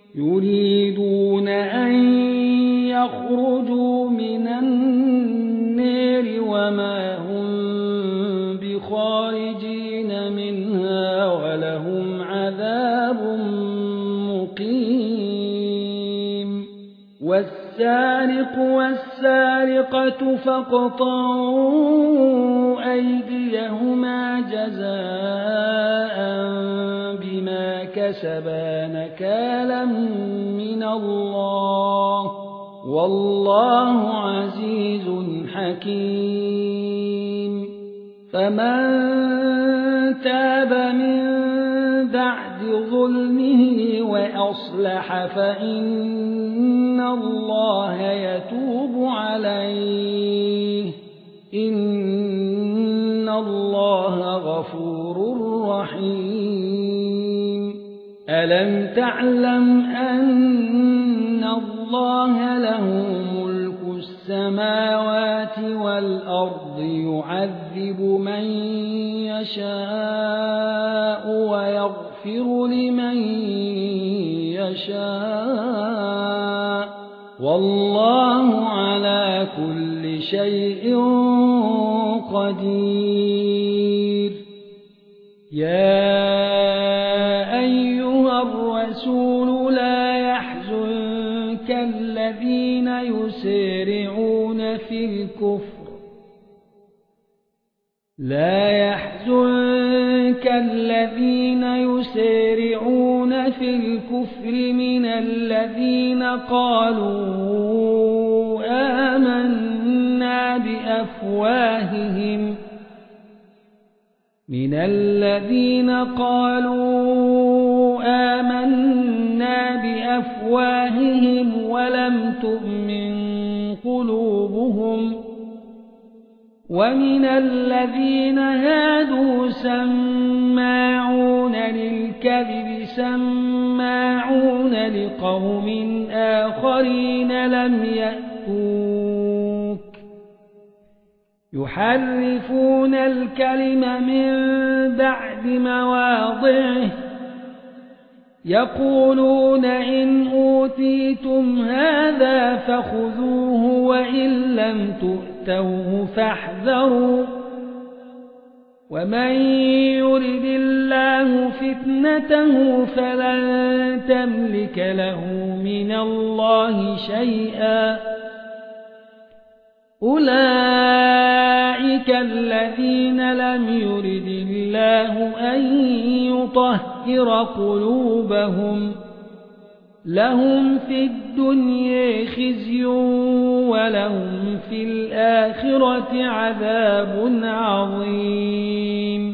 يريدون أن يخرجوا من النار وما هم بخارجين منها ولهم عذاب مقيم والسارق والسارقة فاقطعوا أيديهما جزاء بما كسبا نكالا من الله والله عزيز حكيم فمن تاب من بعد ظلمه وأصلح فإن الله يتوب عليه إن الله غفور رحيم ألم تعلم أن الله له ملك السماوات والأرض يعذب من يشاء ويغفر لمن يشاء والله على كل شيء قدير يا أيها الرسول لا يحزنك الذين يسارعون في الكفر من الذين قالوا آمنا بأفواههم ولم تؤمن قلوبهم ومن الذين هادوا سماعون للكذب سماعون لقوم آخرين لم يأتوك يحرفون الكلم من بعد مواضعه يقولون إن أوتيتم هذا فخذوه وإن لم تؤتوه فاحذروا ومن يرد الله فتنته فلن تملك له من الله شيئا أولئك الذين لم يرد الله أن يطهر قلوبهم لهم في الدنيا خزي ولهم في الآخرة عذاب عظيم